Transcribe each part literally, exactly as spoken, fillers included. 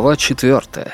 Глава четвертая.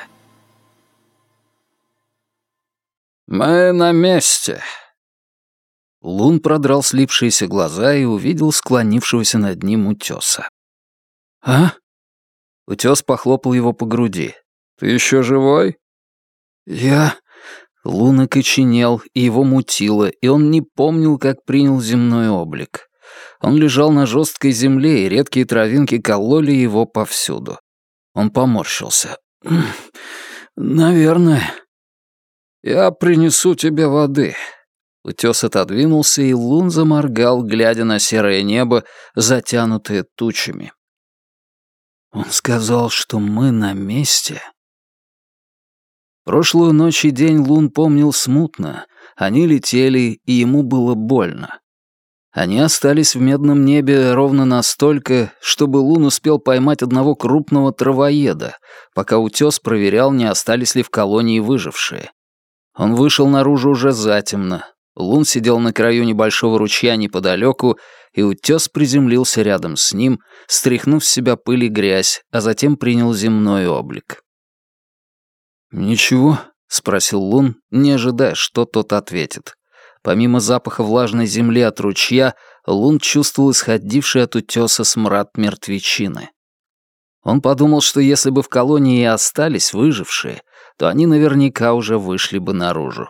«Мы на месте!» Лун продрал слипшиеся глаза и увидел склонившегося над ним утёса. «А?» Утёс похлопал его по груди. «Ты ещё живой?» «Я...» Лун окоченел, и его мутило, и он не помнил, как принял земной облик. Он лежал на жесткой земле, и редкие травинки кололи его повсюду. Он поморщился. «Наверное...» «Я принесу тебе воды». Утёс отодвинулся, и Лун заморгал, глядя на серое небо, затянутое тучами. «Он сказал, что мы на месте». Прошлую ночь и день Лун помнил смутно. Они летели, и ему было больно. Они остались в медном небе ровно настолько, чтобы Лун успел поймать одного крупного травоеда, пока утёс проверял, не остались ли в колонии выжившие. Он вышел наружу уже затемно. Лун сидел на краю небольшого ручья неподалеку, и утёс приземлился рядом с ним, стряхнув с себя пыль и грязь, а затем принял земной облик. «Ничего?» — спросил Лун, не ожидая, что тот ответит. Помимо запаха влажной земли от ручья, Лун чувствовал исходивший от утёса смрад мертвечины. Он подумал, что если бы в колонии и остались выжившие, то они наверняка уже вышли бы наружу.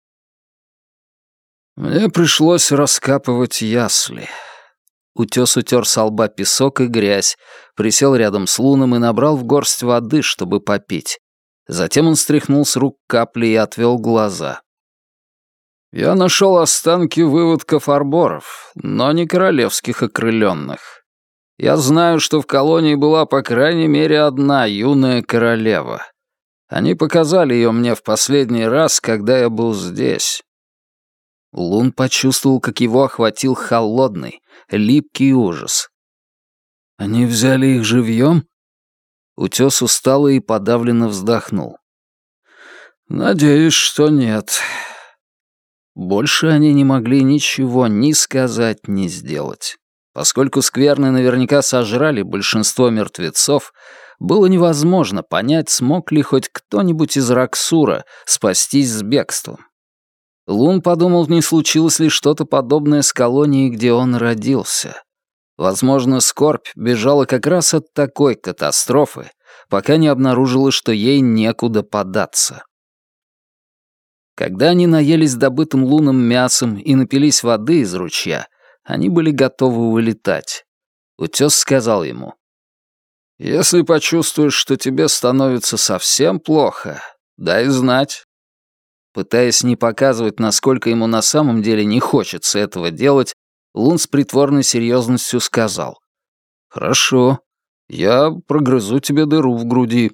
«Мне пришлось раскапывать ясли». Утёс утер со лба песок и грязь, присел рядом с Луном и набрал в горсть воды, чтобы попить. Затем он стряхнул с рук капли и отвел глаза. «Я нашел останки выводков арборов, но не королевских окрылённых. Я знаю, что в колонии была по крайней мере одна юная королева. Они показали ее мне в последний раз, когда я был здесь». Лун почувствовал, как его охватил холодный, липкий ужас. «Они взяли их живьем?» Утёс устало и подавленно вздохнул. «Надеюсь, что нет». Больше они не могли ничего ни сказать, ни сделать. Поскольку скверны наверняка сожрали большинство мертвецов, было невозможно понять, смог ли хоть кто-нибудь из Раксура спастись с бегством. Лун подумал, не случилось ли что-то подобное с колонией, где он родился. Возможно, скорбь бежала как раз от такой катастрофы, пока не обнаружила, что ей некуда податься. Когда они наелись добытым Луном мясом и напились воды из ручья, они были готовы улетать. Утёс сказал ему: «Если почувствуешь, что тебе становится совсем плохо, дай знать». Пытаясь не показывать, насколько ему на самом деле не хочется этого делать, Лун с притворной серьезностью сказал: «Хорошо, я прогрызу тебе дыру в груди».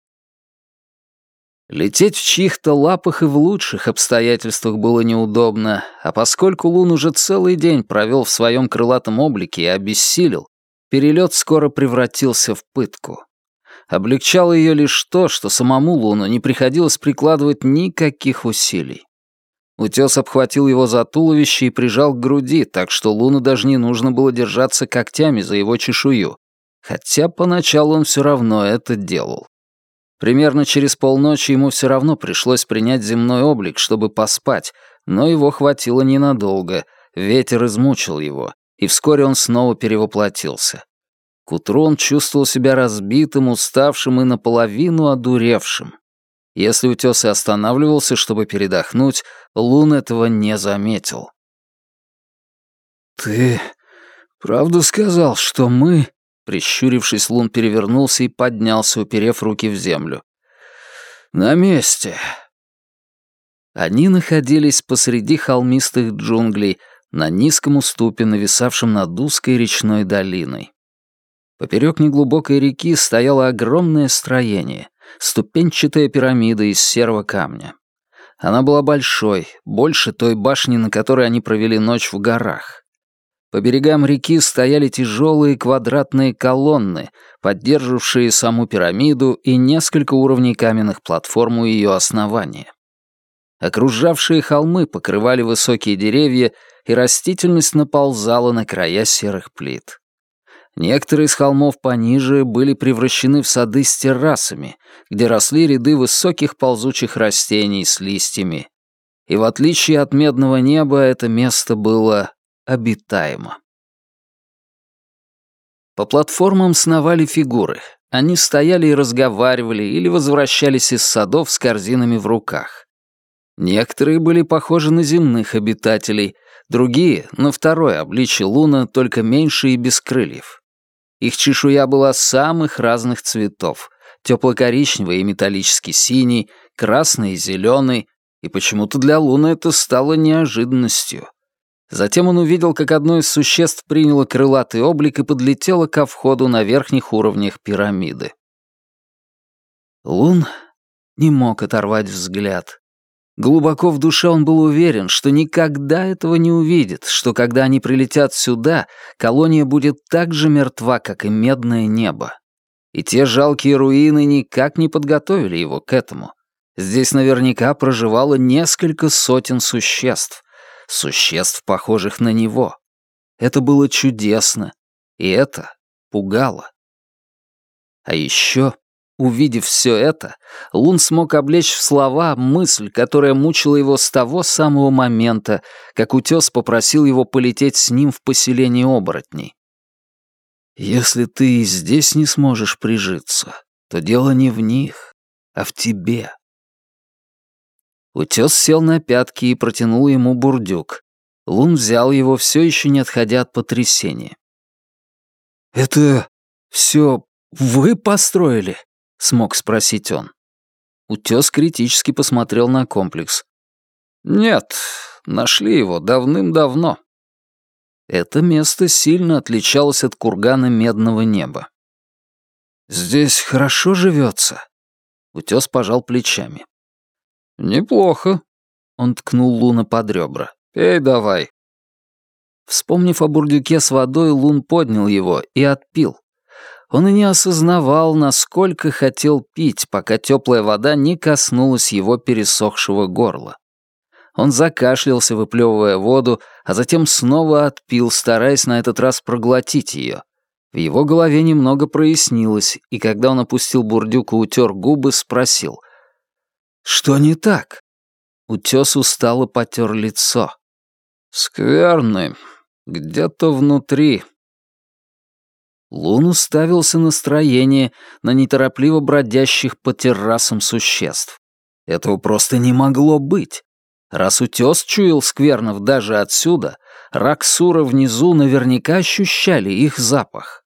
Лететь в чьих-то лапах и в лучших обстоятельствах было неудобно, а поскольку Лун уже целый день провел в своем крылатом облике и обессилел, перелет скоро превратился в пытку. Облегчало ее лишь то, что самому Луну не приходилось прикладывать никаких усилий. Утёс обхватил его за туловище и прижал к груди, так что Луну даже не нужно было держаться когтями за его чешую, хотя поначалу он все равно это делал. Примерно через полночи ему все равно пришлось принять земной облик, чтобы поспать, но его хватило ненадолго, ветер измучил его, и вскоре он снова перевоплотился. К утру он чувствовал себя разбитым, уставшим и наполовину одуревшим. Если утёс и останавливался, чтобы передохнуть, Лун этого не заметил. «Ты правда сказал, что мы...» Прищурившись, Лун перевернулся и поднялся, уперев руки в землю. «На месте». Они находились посреди холмистых джунглей, на низком уступе, нависавшем над узкой речной долиной. Поперек неглубокой реки стояло огромное строение, ступенчатая пирамида из серого камня. Она была большой, больше той башни, на которой они провели ночь в горах. По берегам реки стояли тяжелые квадратные колонны, поддерживавшие саму пирамиду и несколько уровней каменных платформ у ее основания. Окружавшие холмы покрывали высокие деревья, и растительность наползала на края серых плит. Некоторые из холмов пониже были превращены в сады с террасами, где росли ряды высоких ползучих растений с листьями. И в отличие от медного неба, это место было обитаемо. По платформам сновали фигуры. Они стояли и разговаривали или возвращались из садов с корзинами в руках. Некоторые были похожи на земных обитателей, другие — на второе обличье Луна, только меньше и без крыльев. Их чешуя была самых разных цветов — тепло-коричневый и металлически синий, красный и зеленый, и почему-то для Луны это стало неожиданностью. Затем он увидел, как одно из существ приняло крылатый облик и подлетело ко входу на верхних уровнях пирамиды. Лун не мог оторвать взгляд. Глубоко в душе он был уверен, что никогда этого не увидит, что когда они прилетят сюда, колония будет так же мертва, как и медное небо. И те жалкие руины никак не подготовили его к этому. Здесь наверняка проживало несколько сотен существ. Существ, похожих на него. Это было чудесно, и это пугало. А еще, увидев все это, Лун смог облечь в слова мысль, которая мучила его с того самого момента, как утес попросил его полететь с ним в поселение оборотней. «Если ты и здесь не сможешь прижиться, то дело не в них, а в тебе». Утес сел на пятки и протянул ему бурдюк. Лун взял его, все еще не отходя от потрясения. «Это все вы построили?» — смог спросить он. Утес критически посмотрел на комплекс. «Нет, нашли его давным-давно». Это место сильно отличалось от кургана медного неба. «Здесь хорошо живется?» Утес пожал плечами. «Неплохо», — он ткнул Луна под ребра. «Пей давай». Вспомнив о бурдюке с водой, Лун поднял его и отпил. Он и не осознавал, насколько хотел пить, пока теплая вода не коснулась его пересохшего горла. Он закашлялся, выплевывая воду, а затем снова отпил, стараясь на этот раз проглотить ее. В его голове немного прояснилось, и когда он опустил бурдюк и утер губы, спросил: «Что не так?» Утес устало потер лицо. «Скверны. Где-то внутри». Лун уставился на строение, на неторопливо бродящих по террасам существ. Этого просто не могло быть. Раз утес чуял сквернов даже отсюда, Раксура внизу наверняка ощущали их запах.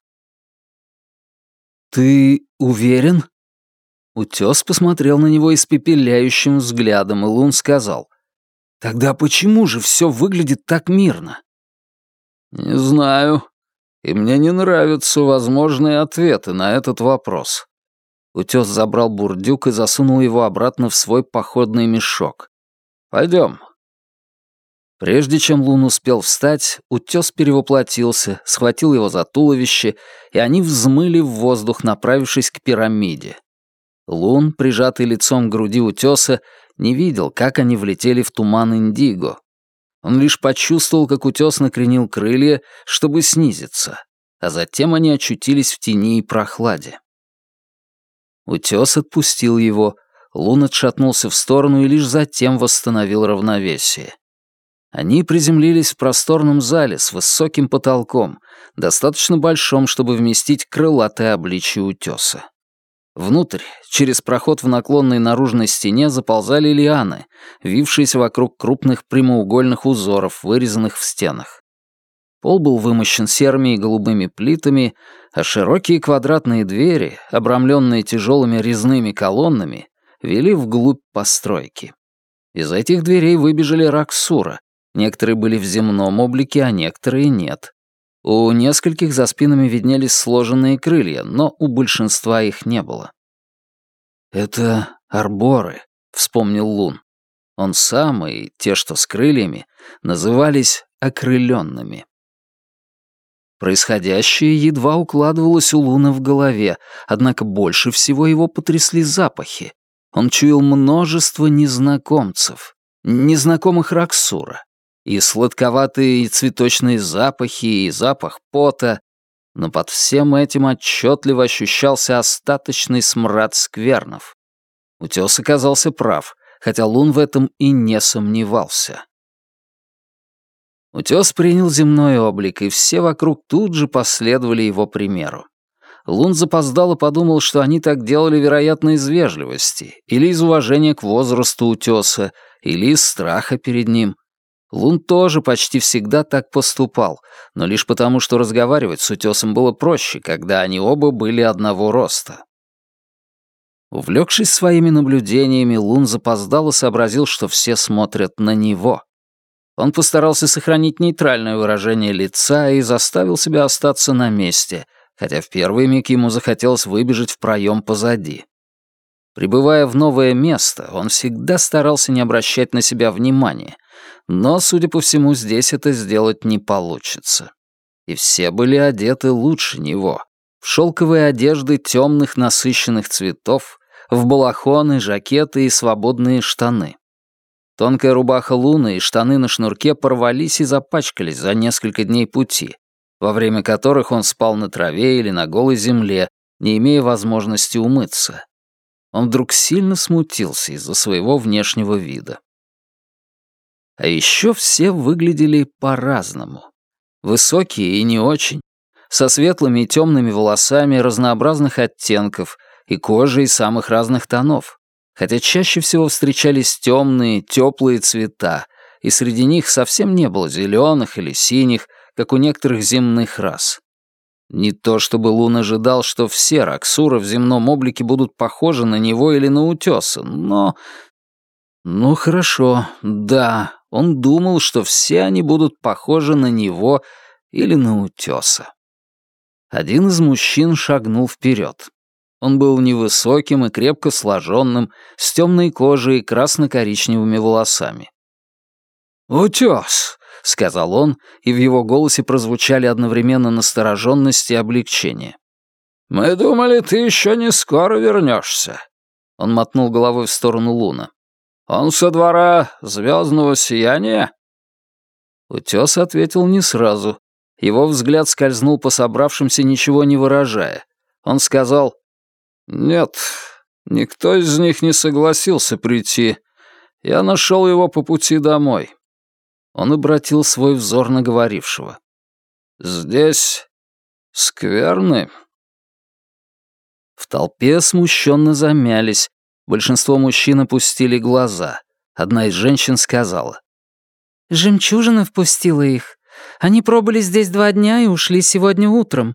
«Ты уверен?» Утес посмотрел на него испепеляющим взглядом, и Лун сказал: «Тогда почему же все выглядит так мирно?» «Не знаю, и мне не нравятся возможные ответы на этот вопрос». Утес забрал бурдюк и засунул его обратно в свой походный мешок. «Пойдем». Прежде чем Лун успел встать, утес перевоплотился, схватил его за туловище, и они взмыли в воздух, направившись к пирамиде. Лун, прижатый лицом к груди утеса, не видел, как они влетели в туман Индиго. Он лишь почувствовал, как утес накренил крылья, чтобы снизиться, а затем они очутились в тени и прохладе. Утес отпустил его, Лун отшатнулся в сторону и лишь затем восстановил равновесие. Они приземлились в просторном зале с высоким потолком, достаточно большом, чтобы вместить крылатое обличье утеса. Внутрь, через проход в наклонной наружной стене, заползали лианы, вившиеся вокруг крупных прямоугольных узоров, вырезанных в стенах. Пол был вымощен серыми и голубыми плитами, а широкие квадратные двери, обрамленные тяжелыми резными колоннами, вели вглубь постройки. Из этих дверей выбежали Раксура. Некоторые были в земном облике, а некоторые нет. У нескольких за спинами виднелись сложенные крылья, но у большинства их не было. «Это арборы», — вспомнил Лун. Он сам и те, что с крыльями, назывались окрылёнными. Происходящее едва укладывалось у Луна в голове, однако больше всего его потрясли запахи. Он чуял множество незнакомцев, незнакомых Раксура. И сладковатые и цветочные запахи, и запах пота. но под всем этим отчетливо ощущался остаточный смрад сквернов. Утёс оказался прав, хотя Лун в этом и не сомневался. Утёс принял земной облик, и все вокруг тут же последовали его примеру. Лун запоздало подумал, что они так делали, вероятно, из вежливости, или из уважения к возрасту утёса, или из страха перед ним. Лун тоже почти всегда так поступал, но лишь потому, что разговаривать с утёсом было проще, когда они оба были одного роста. Увлёкшись своими наблюдениями, Лун запоздало сообразил, что все смотрят на него. Он постарался сохранить нейтральное выражение лица и заставил себя остаться на месте, хотя в первый миг ему захотелось выбежать в проем позади. Прибывая в новое место, он всегда старался не обращать на себя внимания, но, судя по всему, здесь это сделать не получится. И все были одеты лучше него, в шелковые одежды темных насыщенных цветов, в балахоны, жакеты и свободные штаны. Тонкая рубаха Луны и штаны на шнурке порвались и запачкались за несколько дней пути, во время которых он спал на траве или на голой земле, не имея возможности умыться. Он вдруг сильно смутился из-за своего внешнего вида. А еще все выглядели по-разному. Высокие и не очень, со светлыми и темными волосами разнообразных оттенков и кожей самых разных тонов, хотя чаще всего встречались темные, теплые цвета, и среди них совсем не было зеленых или синих, как у некоторых земных рас. Не то чтобы Лун ожидал, что все раксуры в земном облике будут похожи на него или на утёса, но... Ну хорошо, да, он думал, что все они будут похожи на него или на утёса. Один из мужчин шагнул вперед. Он был невысоким и крепко сложенным, с темной кожей и красно-коричневыми волосами. «Утёс!» — сказал он, и в его голосе прозвучали одновременно настороженность и облегчение. «Мы думали, ты еще не скоро вернешься». Он мотнул головой в сторону Луна. «Он со двора звездного сияния?» Утёс ответил не сразу. Его взгляд скользнул по собравшимся, ничего не выражая. Он сказал: «Нет, никто из них не согласился прийти. Я нашел его по пути домой». Он обратил свой взор на говорившего. «Здесь скверны». В толпе смущенно замялись. Большинство мужчин опустили глаза. Одна из женщин сказала: «Жемчужина впустила их. Они пробыли здесь два дня и ушли сегодня утром».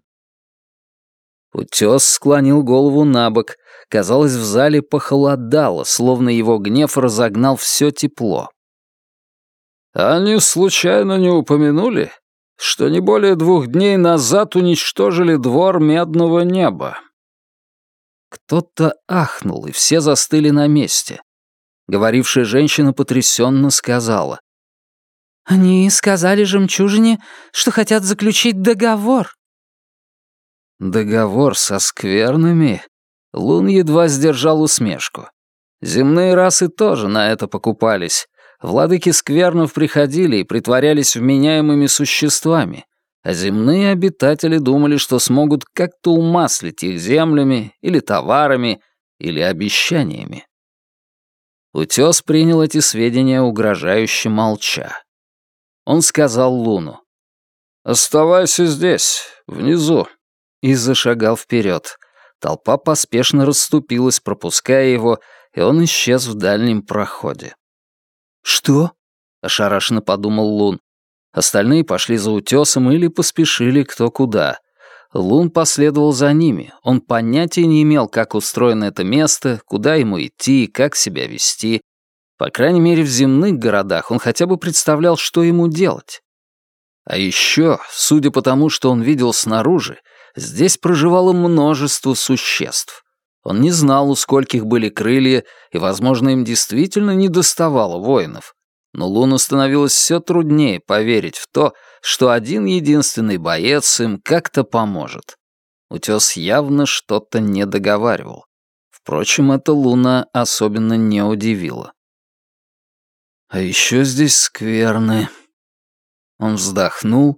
Утёс склонил голову набок. Казалось, в зале похолодало, словно его гнев разогнал все тепло. «Они случайно не упомянули, что не более двух дней назад уничтожили двор Медного Неба?» Кто-то ахнул, и все застыли на месте. Говорившая женщина потрясенно сказала: «Они сказали жемчужине, что хотят заключить договор». «Договор со скверными?» Лун едва сдержал усмешку. Земные расы тоже на это покупались. Владыки сквернов приходили и притворялись вменяемыми существами, а земные обитатели думали, что смогут как-то умаслить их землями или товарами, или обещаниями. Утёс принял эти сведения угрожающе молча. Он сказал Луну: «Оставайся здесь, внизу», и зашагал вперед. Толпа поспешно расступилась, пропуская его, и он исчез в дальнем проходе. «Что?» — ошарашенно подумал Лун. Остальные пошли за утёсом или поспешили кто куда. Лун последовал за ними. Он понятия не имел, как устроено это место, куда ему идти и как себя вести. По крайней мере, в земных городах он хотя бы представлял, что ему делать. А еще, судя по тому, что он видел снаружи, здесь проживало множество существ. Он не знал, у скольких были крылья, и, возможно, им действительно недоставало воинов. Но Луну становилось все труднее поверить в то, что один единственный боец им как-то поможет. Утес явно что-то не договаривал. Впрочем, это Луна особенно не удивило. «А еще здесь скверны». Он вздохнул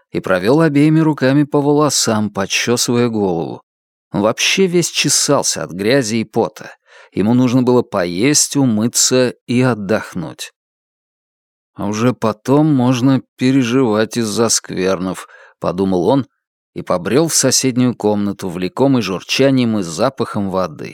и провел обеими руками по волосам, подчесывая голову. Он вообще весь чесался от грязи и пота. Ему нужно было поесть, умыться и отдохнуть. «А уже потом можно переживать из-за сквернов», — подумал он, и побрел в соседнюю комнату, влекомый журчанием и запахом воды.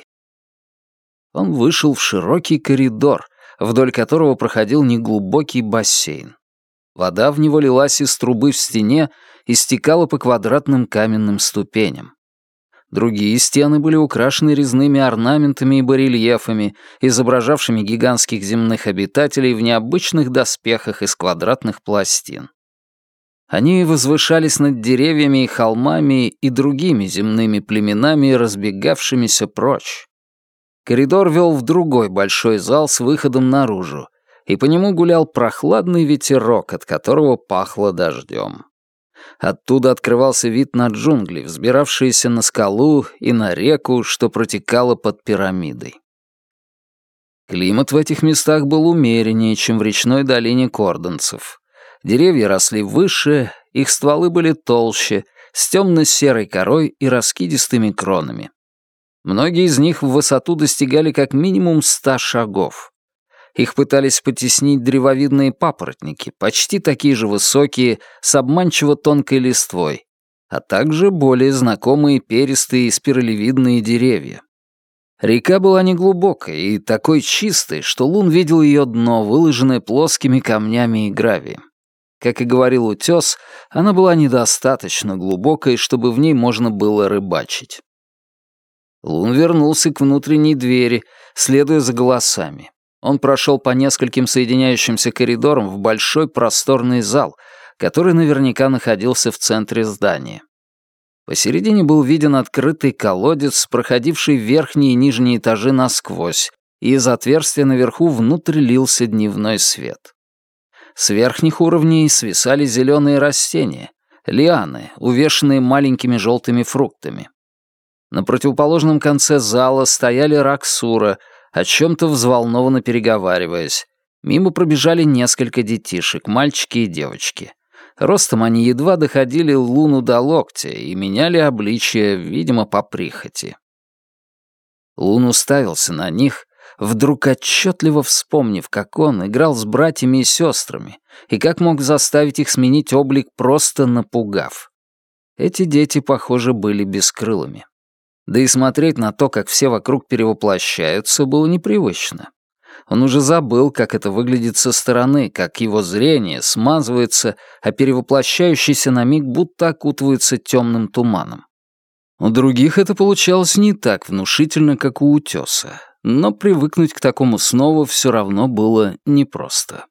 Он вышел в широкий коридор, вдоль которого проходил неглубокий бассейн. Вода в него лилась из трубы в стене и стекала по квадратным каменным ступеням. Другие стены были украшены резными орнаментами и барельефами, изображавшими гигантских земных обитателей в необычных доспехах из квадратных пластин. Они возвышались над деревьями и холмами и другими земными племенами, разбегавшимися прочь. Коридор вел в другой большой зал с выходом наружу, и по нему гулял прохладный ветерок, от которого пахло дождем. Оттуда открывался вид на джунгли, взбиравшиеся на скалу, и на реку, что протекала под пирамидой. Климат в этих местах был умереннее, чем в речной долине кордонцев. Деревья росли выше, их стволы были толще, с темно-серой корой и раскидистыми кронами. Многие из них в высоту достигали как минимум ста шагов. Их пытались потеснить древовидные папоротники, почти такие же высокие, с обманчиво тонкой листвой, а также более знакомые перистые и спиралевидные деревья. Река была неглубокой и такой чистой, что Лун видел ее дно, выложенное плоскими камнями и гравием. Как и говорил утес, она была недостаточно глубокой, чтобы в ней можно было рыбачить. Лун вернулся к внутренней двери, следуя за голосами. Он прошел по нескольким соединяющимся коридорам в большой просторный зал, который наверняка находился в центре здания. Посередине был виден открытый колодец, проходивший верхние и нижние этажи насквозь, и из отверстия наверху внутрь лился дневной свет. С верхних уровней свисали зеленые растения, лианы, увешанные маленькими желтыми фруктами. На противоположном конце зала стояли раксура, о чем-то взволнованно переговариваясь. Мимо пробежали несколько детишек, мальчики и девочки. Ростом они едва доходили Луну до локтя и меняли обличие, видимо, по прихоти. Лун уставился на них, вдруг отчетливо вспомнив, как он играл с братьями и сестрами, и как мог заставить их сменить облик, просто напугав. Эти дети, похоже, были бескрылыми. Да и смотреть на то, как все вокруг перевоплощаются, было непривычно. Он уже забыл, как это выглядит со стороны, как его зрение смазывается, а перевоплощающийся на миг будто окутывается темным туманом. У других это получалось не так внушительно, как у утеса, но привыкнуть к такому снова все равно было непросто.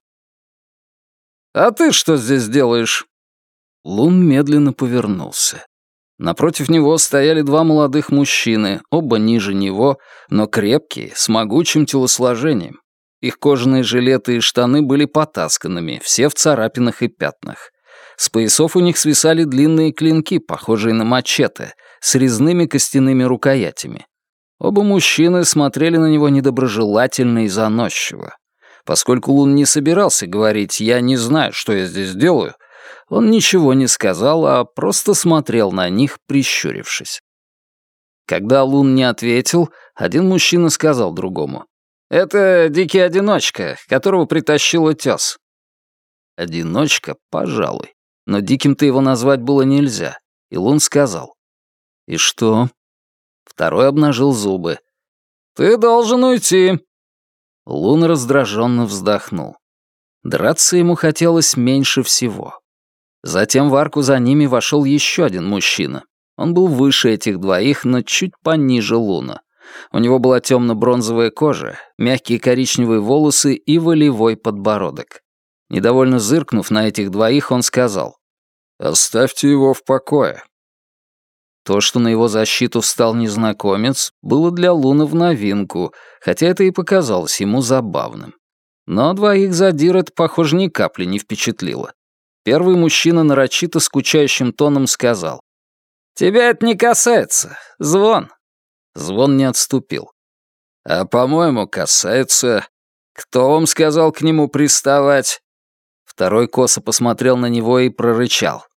«А ты что здесь делаешь?» Лун медленно повернулся. Напротив него стояли два молодых мужчины, оба ниже него, но крепкие, с могучим телосложением. Их кожаные жилеты и штаны были потасканными, все в царапинах и пятнах. С поясов у них свисали длинные клинки, похожие на мачете, с резными костяными рукоятями. Оба мужчины смотрели на него недоброжелательно и заносчиво. Поскольку Лун не собирался говорить «я не знаю, что я здесь делаю», он ничего не сказал, а просто смотрел на них, прищурившись. Когда Лун не ответил, один мужчина сказал другому: «Это дикий одиночка, которого притащил утес». Одиночка, пожалуй, но диким-то его назвать было нельзя, и Лун сказал: «И что?» Второй обнажил зубы. «Ты должен уйти». Лун раздраженно вздохнул. Драться ему хотелось меньше всего. Затем в арку за ними вошел еще один мужчина. Он был выше этих двоих, но чуть пониже Луна. У него была темно-бронзовая кожа, мягкие коричневые волосы и волевой подбородок. Недовольно зыркнув на этих двоих, он сказал: «Оставьте его в покое». То, что на его защиту встал незнакомец, было для Луна в новинку, хотя это и показалось ему забавным. Но двоих задир это, похоже, ни капли не впечатлило. Первый мужчина нарочито скучающим тоном сказал: «Тебя это не касается. Звон». Звон не отступил. «А, по-моему, касается. Кто вам сказал к нему приставать?» Второй косо посмотрел на него и прорычал: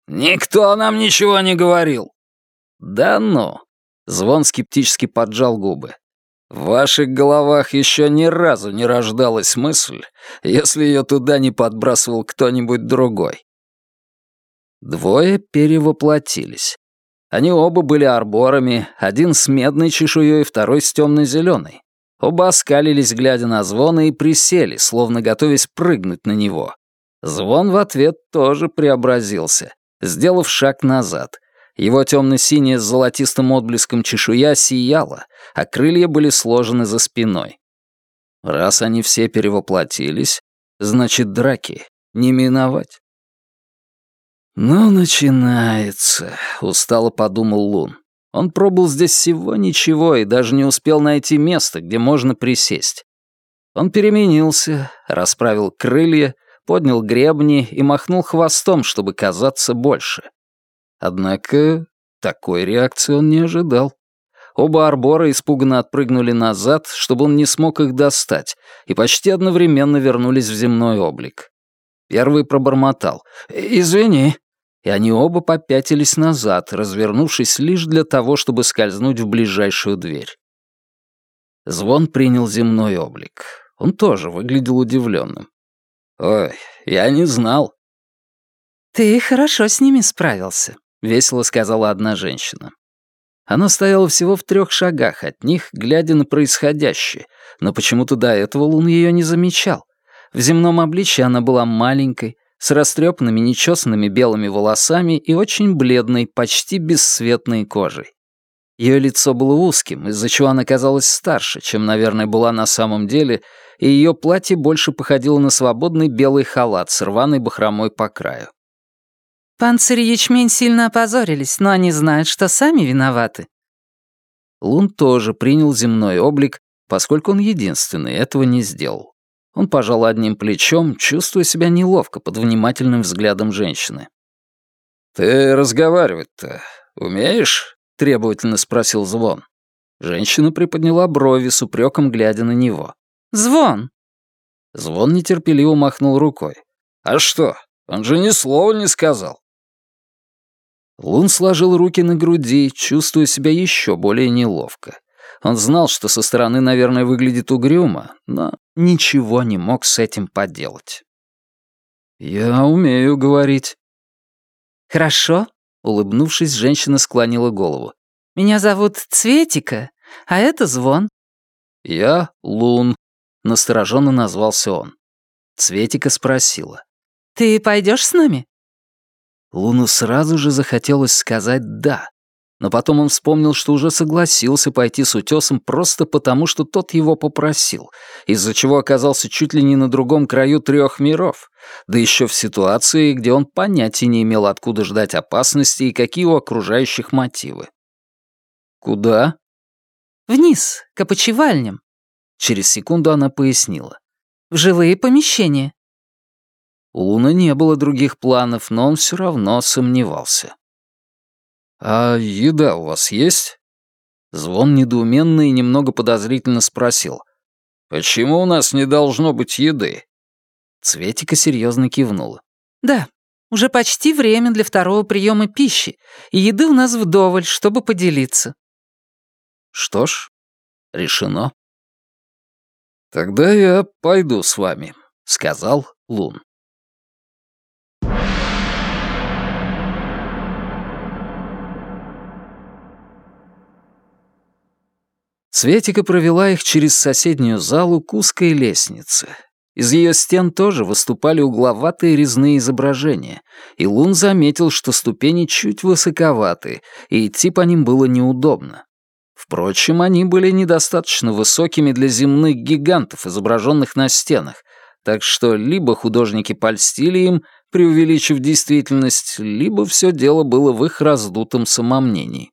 «Никто нам ничего не говорил». «Да ну!» — Звон скептически поджал губы. «В ваших головах еще ни разу не рождалась мысль, если ее туда не подбрасывал кто-нибудь другой». Двое перевоплотились. Они оба были арборами, один с медной чешуей, второй с темно-зеленой. Оба оскалились, глядя на Звона, и присели, словно готовясь прыгнуть на него. Звон в ответ тоже преобразился, сделав шаг назад. Его темно-синяя с золотистым отблеском чешуя сияла, а крылья были сложены за спиной. Раз они все перевоплотились, значит, драки не миновать. «Ну, начинается», — устало подумал Лун. Он пробыл здесь всего ничего и даже не успел найти место, где можно присесть. Он переменился, расправил крылья, поднял гребни и махнул хвостом, чтобы казаться больше. Однако такой реакции он не ожидал. Оба арбора испуганно отпрыгнули назад, чтобы он не смог их достать, и почти одновременно вернулись в земной облик. Первый пробормотал «Извини», и они оба попятились назад, развернувшись лишь для того, чтобы скользнуть в ближайшую дверь. Звон принял земной облик. Он тоже выглядел удивленным. «Ой, я не знал». «Ты хорошо с ними справился», — весело сказала одна женщина. Она стояла всего в трех шагах от них, глядя на происходящее, но почему-то до этого Лун ее не замечал. В земном обличье она была маленькой, с растрепанными нечесанными белыми волосами и очень бледной, почти бесцветной кожей. Ее лицо было узким, из-за чего она казалась старше, чем, наверное, была на самом деле, и ее платье больше походило на свободный белый халат с рваной бахромой по краю. «Панцирь и ячмень сильно опозорились, но они знают, что сами виноваты». Лун тоже принял земной облик, поскольку он единственный этого не сделал. Он пожал одним плечом, чувствуя себя неловко под внимательным взглядом женщины. «Ты разговаривать-то умеешь?» — требовательно спросил Звон. Женщина приподняла брови с упреком, глядя на него. «Звон!» Звон нетерпеливо махнул рукой. «А что? Он же ни слова не сказал». Лун сложил руки на груди, чувствуя себя еще более неловко. Он знал, что со стороны, наверное, выглядит угрюмо, но ничего не мог с этим поделать. «Я умею говорить». «Хорошо», — улыбнувшись, женщина склонила голову. «Меня зовут Цветика, а это Звон». «Я Лун», — настороженно назвался он. Цветика спросила. «Ты пойдешь с нами?» Луну сразу же захотелось сказать «да», но потом он вспомнил, что уже согласился пойти с утесом просто потому, что тот его попросил, из-за чего оказался чуть ли не на другом краю трех миров, да еще в ситуации, где он понятия не имел, откуда ждать опасности и какие у окружающих мотивы. «Куда?» «Вниз, к опочивальням», — через секунду она пояснила. «В жилые помещения». У Луны не было других планов, но он все равно сомневался. «А еда у вас есть?» Звон недоуменно и немного подозрительно спросил. «Почему у нас не должно быть еды?» Цветика серьезно кивнула. «Да, уже почти время для второго приема пищи, и еды у нас вдоволь, чтобы поделиться». «Что ж, решено». «Тогда я пойду с вами», — сказал Лун. Светика провела их через соседнюю залу к узкой лестнице. Из ее стен тоже выступали угловатые резные изображения, и Лун заметил, что ступени чуть высоковаты, и идти по ним было неудобно. Впрочем, они были недостаточно высокими для земных гигантов, изображенных на стенах, так что либо художники польстили им, преувеличив действительность, либо все дело было в их раздутом самомнении.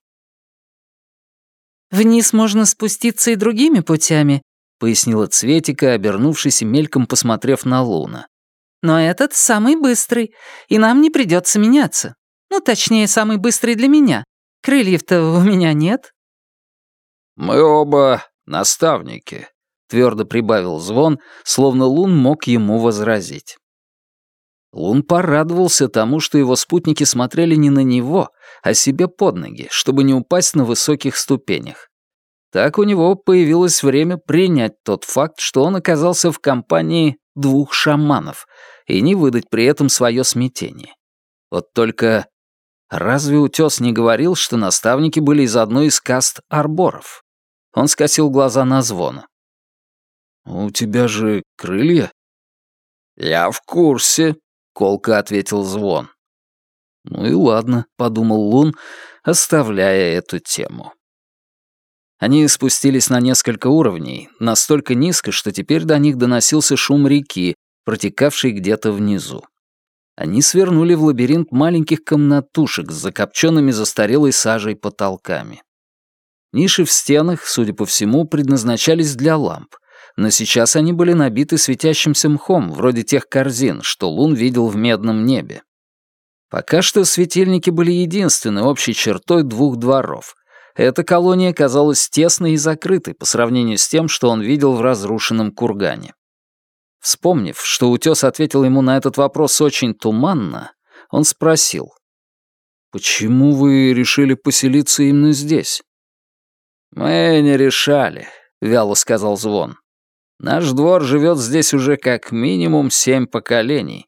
«Вниз можно спуститься и другими путями», — пояснила Цветика, обернувшись и мельком посмотрев на Луна. «Но этот самый быстрый, и нам не придется меняться. Ну, точнее, самый быстрый для меня. Крыльев-то у меня нет». «Мы оба наставники», — твердо прибавил Звон, словно Лун мог ему возразить. Лун порадовался тому, что его спутники смотрели не на него, а себе под ноги, чтобы не упасть на высоких ступенях. Так у него появилось время принять тот факт, что он оказался в компании двух шаманов, и не выдать при этом свое смятение. Вот только разве утёс не говорил, что наставники были из одной из каст арборов? Он скосил глаза на Звона. «У тебя же крылья?» «Я в курсе», — колко ответил Звон. «Ну и ладно», — подумал Лун, оставляя эту тему. Они спустились на несколько уровней, настолько низко, что теперь до них доносился шум реки, протекавшей где-то внизу. Они свернули в лабиринт маленьких комнатушек с закопченными застарелой сажей потолками. Ниши в стенах, судя по всему, предназначались для ламп, но сейчас они были набиты светящимся мхом, вроде тех корзин, что Лун видел в медном небе. Пока что светильники были единственной общей чертой двух дворов. Эта колония казалась тесной и закрытой по сравнению с тем, что он видел в разрушенном кургане. Вспомнив, что утёс ответил ему на этот вопрос очень туманно, он спросил: «Почему вы решили поселиться именно здесь?» «Мы не решали», — вяло сказал Звон. «Наш двор живет здесь уже как минимум семь поколений».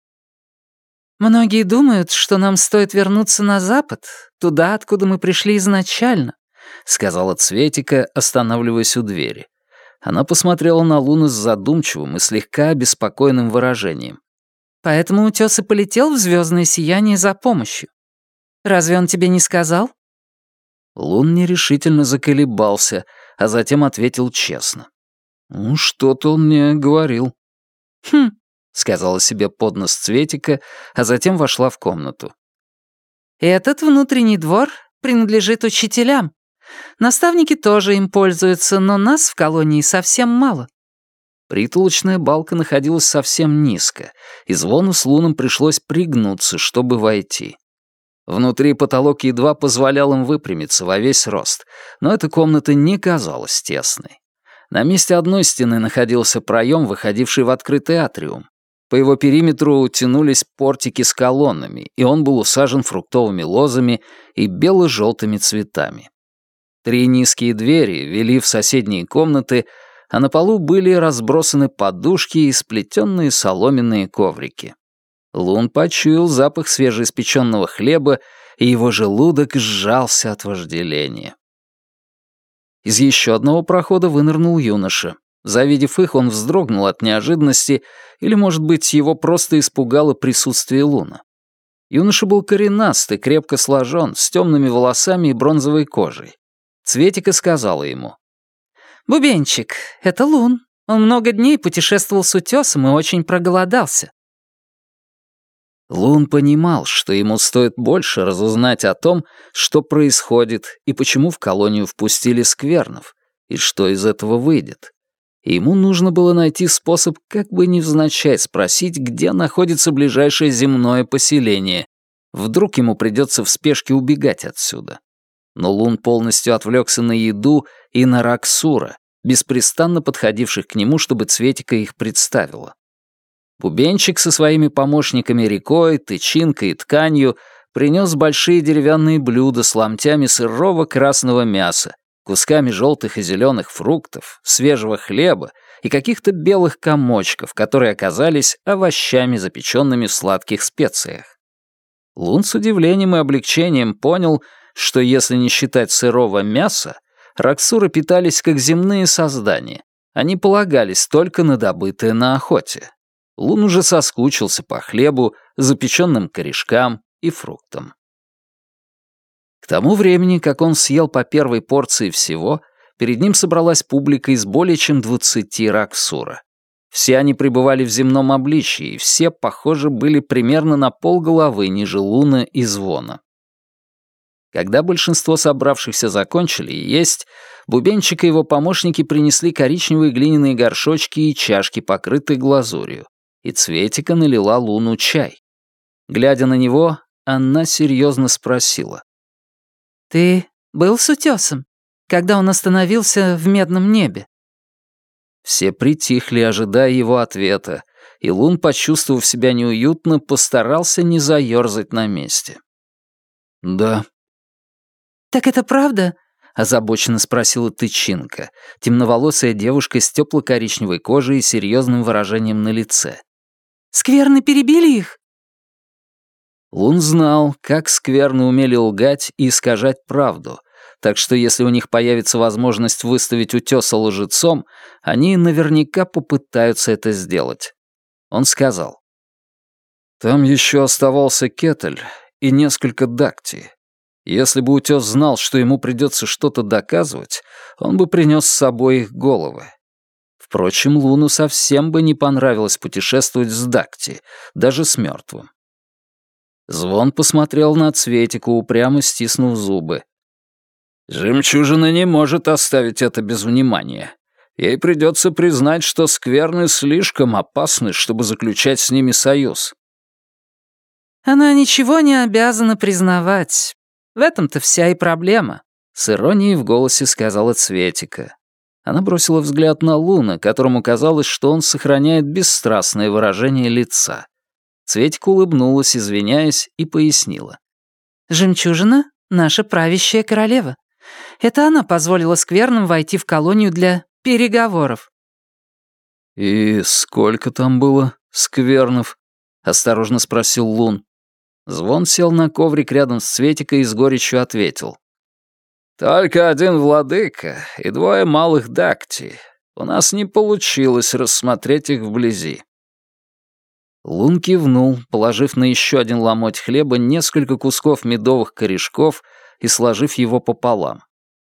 «Многие думают, что нам стоит вернуться на запад, туда, откуда мы пришли изначально», — сказала Цветика, останавливаясь у двери. Она посмотрела на Луну с задумчивым и слегка обеспокоенным выражением. «Поэтому утёс и полетел в звёздное сияние за помощью. Разве он тебе не сказал?» Лун нерешительно заколебался, а затем ответил честно. «Ну, что-то он мне говорил». «Хм», — сказала себе под нос Цветика, а затем вошла в комнату. «Этот внутренний двор принадлежит учителям. Наставники тоже им пользуются, но нас в колонии совсем мало». Притолочная балка находилась совсем низко, и Звону с Луном пришлось пригнуться, чтобы войти. Внутри потолок едва позволял им выпрямиться во весь рост, но эта комната не казалась тесной. На месте одной стены находился проем, выходивший в открытый атриум. По его периметру тянулись портики с колоннами, и он был усажен фруктовыми лозами и бело-желтыми цветами. Три низкие двери вели в соседние комнаты, а на полу были разбросаны подушки и сплетенные соломенные коврики. Лун почуял запах свежеиспеченного хлеба, и его желудок сжался от вожделения. Из еще одного прохода вынырнул юноша. Завидев их, он вздрогнул от неожиданности, или, может быть, его просто испугало присутствие Луна. Юноша был коренастый, крепко сложен, с темными волосами и бронзовой кожей. Цветика сказала ему: «Бубенчик, это Лун. Он много дней путешествовал с утесом и очень проголодался». Лун понимал, что ему стоит больше разузнать о том, что происходит и почему в колонию впустили сквернов, и что из этого выйдет. И ему нужно было найти способ как бы невзначай спросить, где находится ближайшее земное поселение. Вдруг ему придется в спешке убегать отсюда. Но Лун полностью отвлекся на еду и на Раксура, беспрестанно подходивших к нему, чтобы Цветика их представила. Бубенчик со своими помощниками рекой, тычинкой и тканью принес большие деревянные блюда с ломтями сырого красного мяса, кусками желтых и зеленых фруктов, свежего хлеба и каких-то белых комочков, которые оказались овощами, запеченными в сладких специях. Лун с удивлением и облегчением понял, что если не считать сырого мяса, Раксуры питались как земные создания. Они полагались только на добытое на охоте. Лун уже соскучился по хлебу, запеченным корешкам и фруктам. К тому времени, как он съел по первой порции всего, перед ним собралась публика из более чем двадцати Раксура. Все они пребывали в земном обличии, и все, похоже, были примерно на полголовы ниже Луна и Звона. Когда большинство собравшихся закончили есть, Бубенчик и его помощники принесли коричневые глиняные горшочки и чашки, покрытые глазурью, и Цветика налила Луну чай. Глядя на него, она серьезно спросила: «Ты был с утесом, когда он остановился в медном небе?» Все притихли, ожидая его ответа, и Лун, почувствовав себя неуютно, постарался не заёрзать на месте. «Да». «Так это правда?» — озабоченно спросила Тычинка, темноволосая девушка с тёпло-коричневой кожей и серьёзным выражением на лице. «Скверны перебили их?» Лун знал, как скверно умели лгать и искажать правду, так что если у них появится возможность выставить утёса лжецом, они наверняка попытаются это сделать. Он сказал: «Там ещё оставался Кетель и несколько дакти. Если бы утёс знал, что ему придётся что-то доказывать, он бы принёс с собой их головы. Впрочем, Луну совсем бы не понравилось путешествовать с дакти, даже с мёртвым». Звон посмотрел на Цветику, упрямо стиснув зубы. «Жемчужина не может оставить это без внимания. Ей придется признать, что скверны слишком опасны, чтобы заключать с ними союз». «Она ничего не обязана признавать. В этом-то вся и проблема», — с иронией в голосе сказала Цветика. Она бросила взгляд на Луна, которому казалось, что он сохраняет бесстрастное выражение лица. Цветика улыбнулась, извиняясь, и пояснила. «Жемчужина — наша правящая королева. Это она позволила скверным войти в колонию для переговоров». «И сколько там было сквернов?» — осторожно спросил Лун. Звон сел на коврик рядом с Цветикой и с горечью ответил. «Только один владыка и двое малых дакти. У нас не получилось рассмотреть их вблизи». Лун кивнул, положив на еще один ломоть хлеба несколько кусков медовых корешков и сложив его пополам.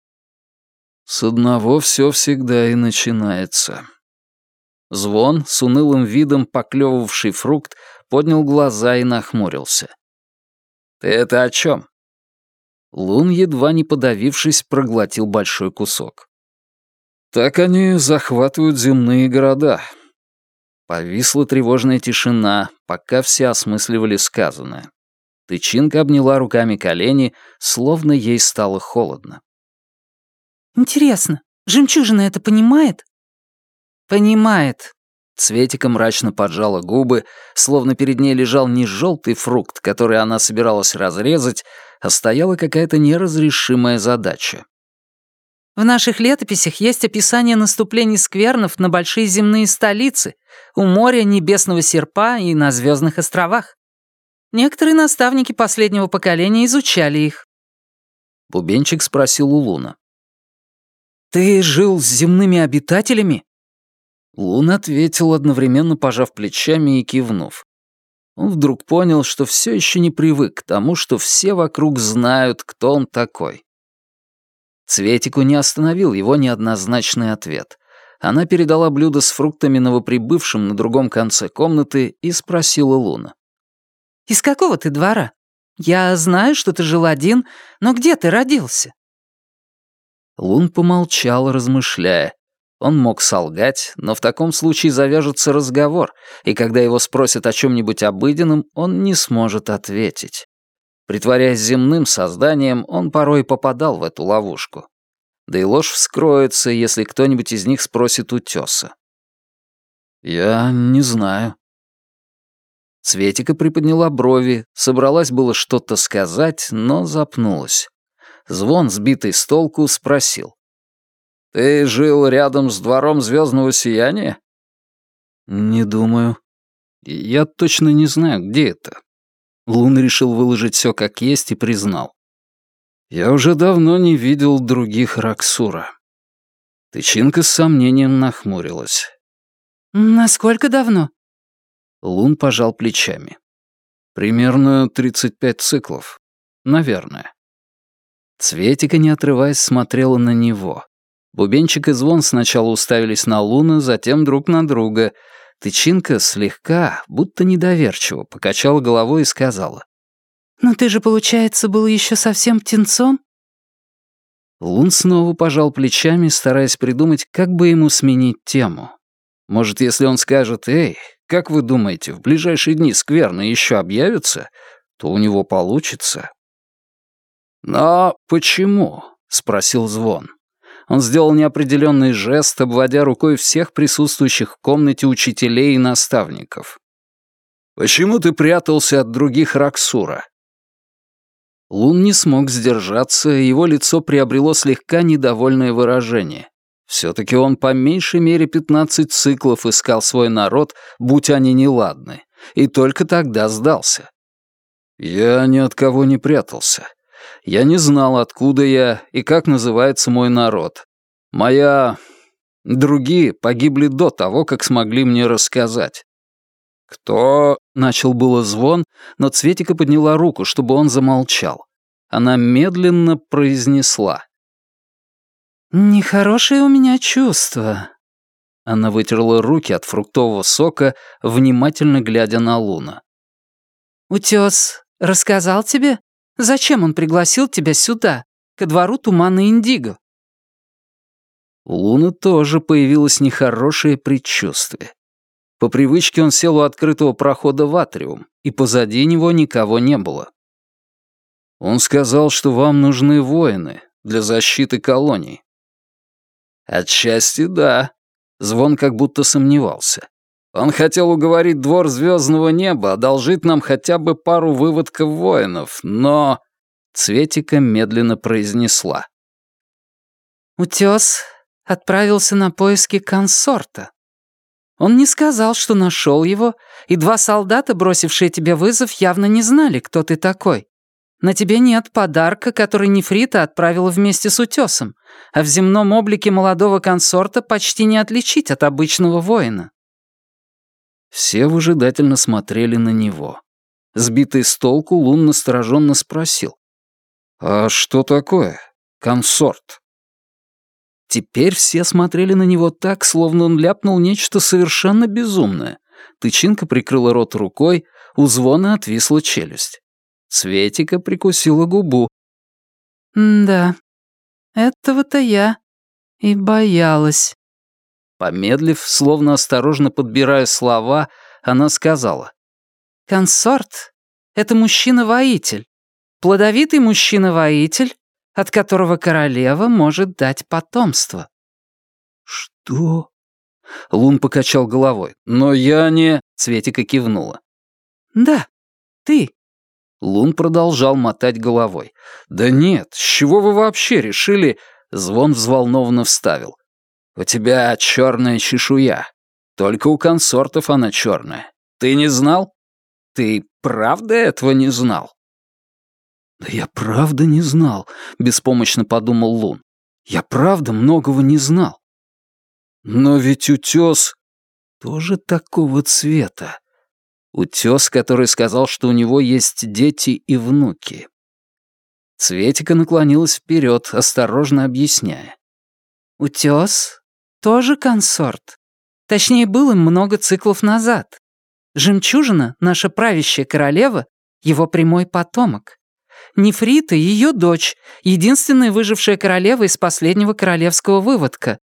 «С одного все всегда и начинается». Звон, с унылым видом поклевывавший фрукт, поднял глаза и нахмурился. «Ты это о чем?» Лун, едва не подавившись, проглотил большой кусок. «Так они захватывают земные города». Повисла тревожная тишина, пока все осмысливали сказанное. Тычинка обняла руками колени, словно ей стало холодно. «Интересно, жемчужина это понимает?» «Понимает». Цветика мрачно поджала губы, словно перед ней лежал не желтый фрукт, который она собиралась разрезать, а стояла какая-то неразрешимая задача. «В наших летописях есть описание наступлений сквернов на большие земные столицы, у моря Небесного Серпа и на Звездных островах. Некоторые наставники последнего поколения изучали их». Бубенчик спросил у Луна. «Ты жил с земными обитателями?» Лун ответил, одновременно пожав плечами и кивнув. Он вдруг понял, что все еще не привык к тому, что все вокруг знают, кто он такой. Цветику не остановил его неоднозначный ответ. Она передала блюдо с фруктами новоприбывшим на другом конце комнаты и спросила Луна. «Из какого ты двора? Я знаю, что ты жил один, но где ты родился?» Лун помолчал, размышляя. Он мог солгать, но в таком случае завяжется разговор, и когда его спросят о чем-нибудь обыденном, он не сможет ответить. Притворяясь земным созданием, он порой попадал в эту ловушку. Да и ложь вскроется, если кто-нибудь из них спросит утёса. «Я не знаю». Цветика приподняла брови, собралась было что-то сказать, но запнулась. Звон, сбитый с толку, спросил. «Ты жил рядом с двором Звездного Сияния?» «Не думаю. Я точно не знаю, где это». Лун решил выложить все как есть и признал. «Я уже давно не видел других Раксура». Тычинка с сомнением нахмурилась. «Насколько давно?» Лун пожал плечами. «Примерно тридцать пять циклов. Наверное». Цветика, не отрываясь, смотрела на него. Бубенчик и Звон сначала уставились на Луну, затем друг на друга. Тычинка слегка, будто недоверчиво, покачала головой и сказала. «Но ты же, получается, был еще совсем птенцом?» Лун снова пожал плечами, стараясь придумать, как бы ему сменить тему. Может, если он скажет «Эй, как вы думаете, в ближайшие дни скверны еще объявятся?», то у него получится. «Но почему?» — спросил Звон. Он сделал неопределенный жест, обводя рукой всех присутствующих в комнате учителей и наставников. «Почему ты прятался от других Раксура?» Лун не смог сдержаться, и его лицо приобрело слегка недовольное выражение. Все-таки он по меньшей мере пятнадцать циклов искал свой народ, будь они неладны, и только тогда сдался. «Я ни от кого не прятался. Я не знал, откуда я и как называется мой народ. Моя... Другие погибли до того, как смогли мне рассказать». «Кто?» — начал было Звон, но Цветика подняла руку, чтобы он замолчал. Она медленно произнесла. «Нехорошее у меня чувство». Она вытерла руки от фруктового сока, внимательно глядя на Луна. «Утёс рассказал тебе, зачем он пригласил тебя сюда, ко двору тумана Индиго?» У Луны тоже появилось нехорошее предчувствие. По привычке он сел у открытого прохода в атриум, и позади него никого не было. «Он сказал, что вам нужны воины для защиты колоний». «Отчасти да», — Звон как будто сомневался. «Он хотел уговорить двор Звездного Неба одолжить нам хотя бы пару выводков воинов, но...» Цветика медленно произнесла. «Утёс отправился на поиски консорта. Он не сказал, что нашел его, и два солдата, бросившие тебе вызов, явно не знали, кто ты такой. На тебе нет подарка, который Нефрита отправила вместе с Утёсом, а в земном облике молодого консорта почти не отличить от обычного воина». Все выжидательно смотрели на него. Сбитый с толку, Лун настороженно спросил. «А что такое консорт?» Теперь все смотрели на него так, словно он ляпнул нечто совершенно безумное. Тычинка прикрыла рот рукой, у Звона отвисла челюсть. Цветика прикусила губу. «Да, этого-то я и боялась». Помедлив, словно осторожно подбирая слова, она сказала. «Консорт — это мужчина-воитель, плодовитый мужчина-воитель, от которого королева может дать потомство». «Что?» Лун покачал головой. «Но я не...» Цветика кивнула. «Да, ты». Лун продолжал мотать головой. «Да нет, с чего вы вообще решили...» Звон взволнованно вставил. «У тебя черная чешуя. Только у консортов она черная. Ты не знал? Ты правда этого не знал?» «Да я правда не знал», — беспомощно подумал Лун. «Я правда многого не знал». «Но ведь утёс тоже такого цвета. Утёс, который сказал, что у него есть дети и внуки». Цветика наклонилась вперед, осторожно объясняя. «Утёс тоже консорт. Точнее, был им много циклов назад. Жемчужина, наша правящая королева, его прямой потомок. Нефрита — ее дочь, единственная выжившая королева из последнего королевского выводка».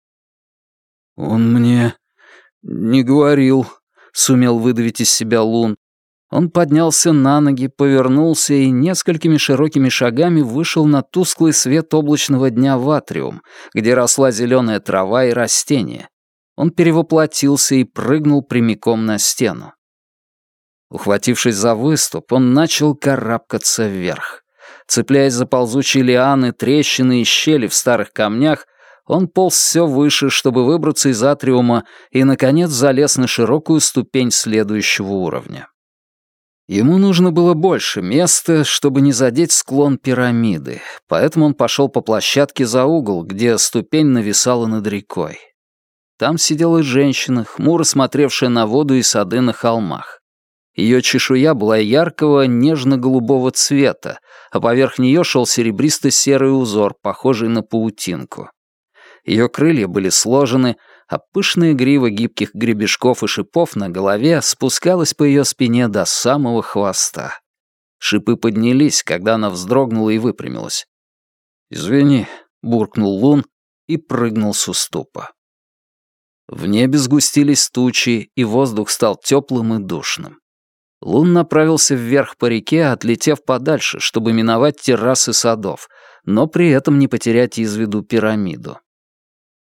«Он мне не говорил», — сумел выдавить из себя Лун. Он поднялся на ноги, повернулся и несколькими широкими шагами вышел на тусклый свет облачного дня в атриум, где росла зеленая трава и растения. Он перевоплотился и прыгнул прямиком на стену. Ухватившись за выступ, он начал карабкаться вверх. Цепляясь за ползучие лианы, трещины и щели в старых камнях, он полз все выше, чтобы выбраться из атриума, и, наконец, залез на широкую ступень следующего уровня. Ему нужно было больше места, чтобы не задеть склон пирамиды, поэтому он пошел по площадке за угол, где ступень нависала над рекой. Там сидела женщина, хмуро смотревшая на воду и сады на холмах. Ее чешуя была яркого нежно-голубого цвета, а поверх нее шел серебристо-серый узор, похожий на паутинку. Ее крылья были сложены, а пышная грива гибких гребешков и шипов на голове спускалась по ее спине до самого хвоста. Шипы поднялись, когда она вздрогнула и выпрямилась. «Извини», — буркнул Лун и прыгнул с уступа. В небе сгустились тучи, и воздух стал теплым и душным. Лун направился вверх по реке, отлетев подальше, чтобы миновать террасы садов, но при этом не потерять из виду пирамиду.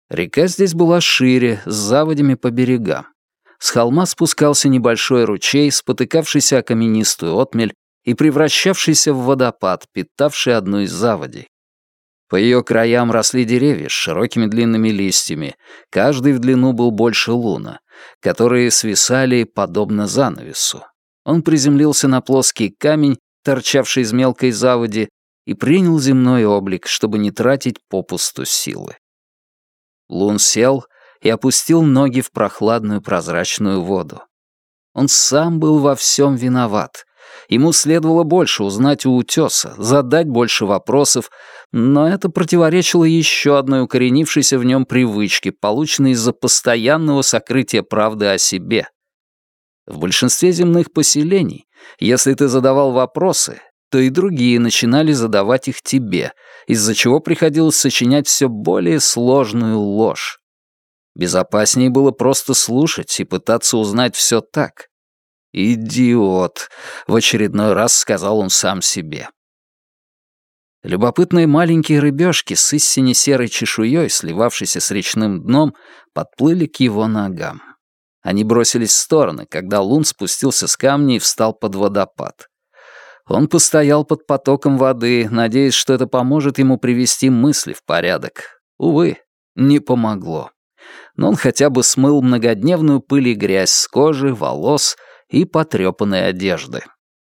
Река здесь была шире, с заводями по берегам. С холма спускался небольшой ручей, спотыкавшийся о каменистую отмель и превращавшийся в водопад, питавший одну из заводей. По ее краям росли деревья с широкими длинными листьями, каждый в длину был больше луна, которые свисали подобно занавесу. Он приземлился на плоский камень, торчавший из мелкой заводи, и принял земной облик, чтобы не тратить попусту силы. Лун сел и опустил ноги в прохладную прозрачную воду. Он сам был во всем виноват. Ему следовало больше узнать у утеса, задать больше вопросов, но это противоречило еще одной укоренившейся в нем привычке, полученной из-за постоянного сокрытия правды о себе. В большинстве земных поселений, если ты задавал вопросы, то и другие начинали задавать их тебе, из-за чего приходилось сочинять все более сложную ложь. Безопаснее было просто слушать и пытаться узнать все так. «Идиот», — в очередной раз сказал он сам себе. Любопытные маленькие рыбешки с истине серой чешуей, сливавшейся с речным дном, подплыли к его ногам. Они бросились в стороны, когда Лун спустился с камня и встал под водопад. Он постоял под потоком воды, надеясь, что это поможет ему привести мысли в порядок. Увы, не помогло. Но он хотя бы смыл многодневную пыль и грязь с кожи, волос и потрёпанной одежды.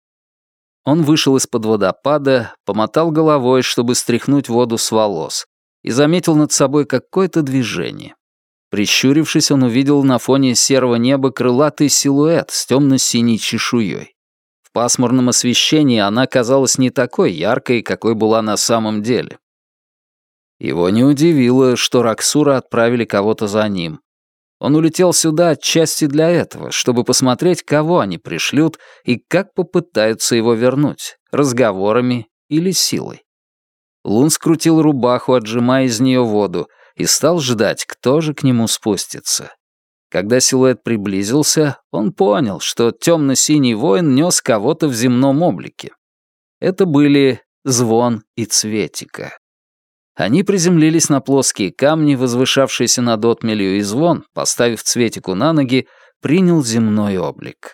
Он вышел из-под водопада, помотал головой, чтобы стряхнуть воду с волос, и заметил над собой какое-то движение. Прищурившись, он увидел на фоне серого неба крылатый силуэт с темно-синей чешуей. В пасмурном освещении она казалась не такой яркой, какой была на самом деле. Его не удивило, что Раксура отправили кого-то за ним. Он улетел сюда отчасти для этого, чтобы посмотреть, кого они пришлют и как попытаются его вернуть, разговорами или силой. Лун скрутил рубаху, отжимая из нее воду, и стал ждать, кто же к нему спустится. Когда силуэт приблизился, он понял, что темно-синий воин нес кого-то в земном облике. Это были Звон и Цветика. Они приземлились на плоские камни, возвышавшиеся над отмелью, и Звон, поставив Цветику на ноги, принял земной облик.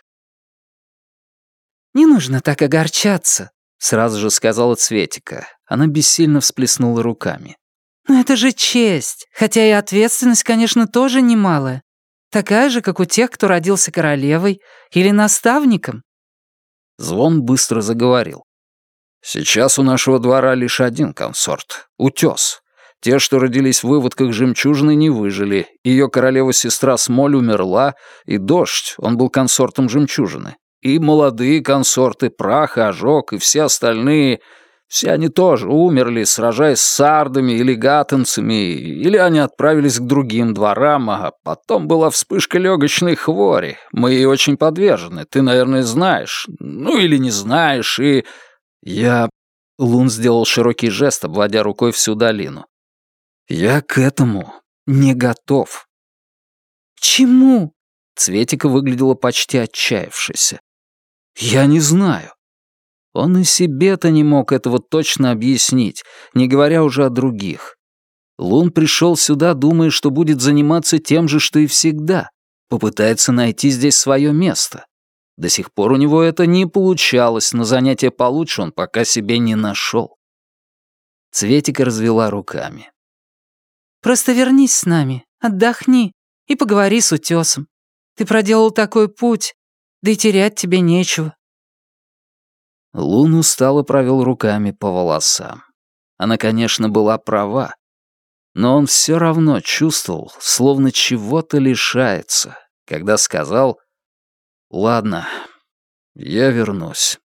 «Не нужно так огорчаться», — сразу же сказала Цветика. Она бессильно всплеснула руками. «Но это же честь, хотя и ответственность, конечно, тоже немалая. Такая же, как у тех, кто родился королевой или наставником». Звон быстро заговорил. «Сейчас у нашего двора лишь один консорт — Утёс. Те, что родились в выводках жемчужины, не выжили. Ее королева-сестра Смоль умерла, и Дождь, он был консортом жемчужины. И молодые консорты, Прах и Ожог, и все остальные, все они тоже умерли, сражаясь с сардами или гаттенцами, или они отправились к другим дворам, а потом была вспышка легочной хвори. Мы ей очень подвержены, ты, наверное, знаешь. Ну или не знаешь, и... Я...» Лун сделал широкий жест, обводя рукой всю долину. «Я к этому не готов». «К чему?» Цветика выглядела почти отчаявшейся. «Я не знаю». Он и себе-то не мог этого точно объяснить, не говоря уже о других. Лун пришел сюда, думая, что будет заниматься тем же, что и всегда, попытается найти здесь свое место. До сих пор у него это не получалось, но занятие получше он пока себе не нашел. Цветика развела руками. «Просто вернись с нами, отдохни и поговори с Утесом. Ты проделал такой путь, да и терять тебе нечего». Лун устало провел руками по волосам. Она, конечно, была права, но он все равно чувствовал, словно чего-то лишается, когда сказал: «Ладно, я вернусь».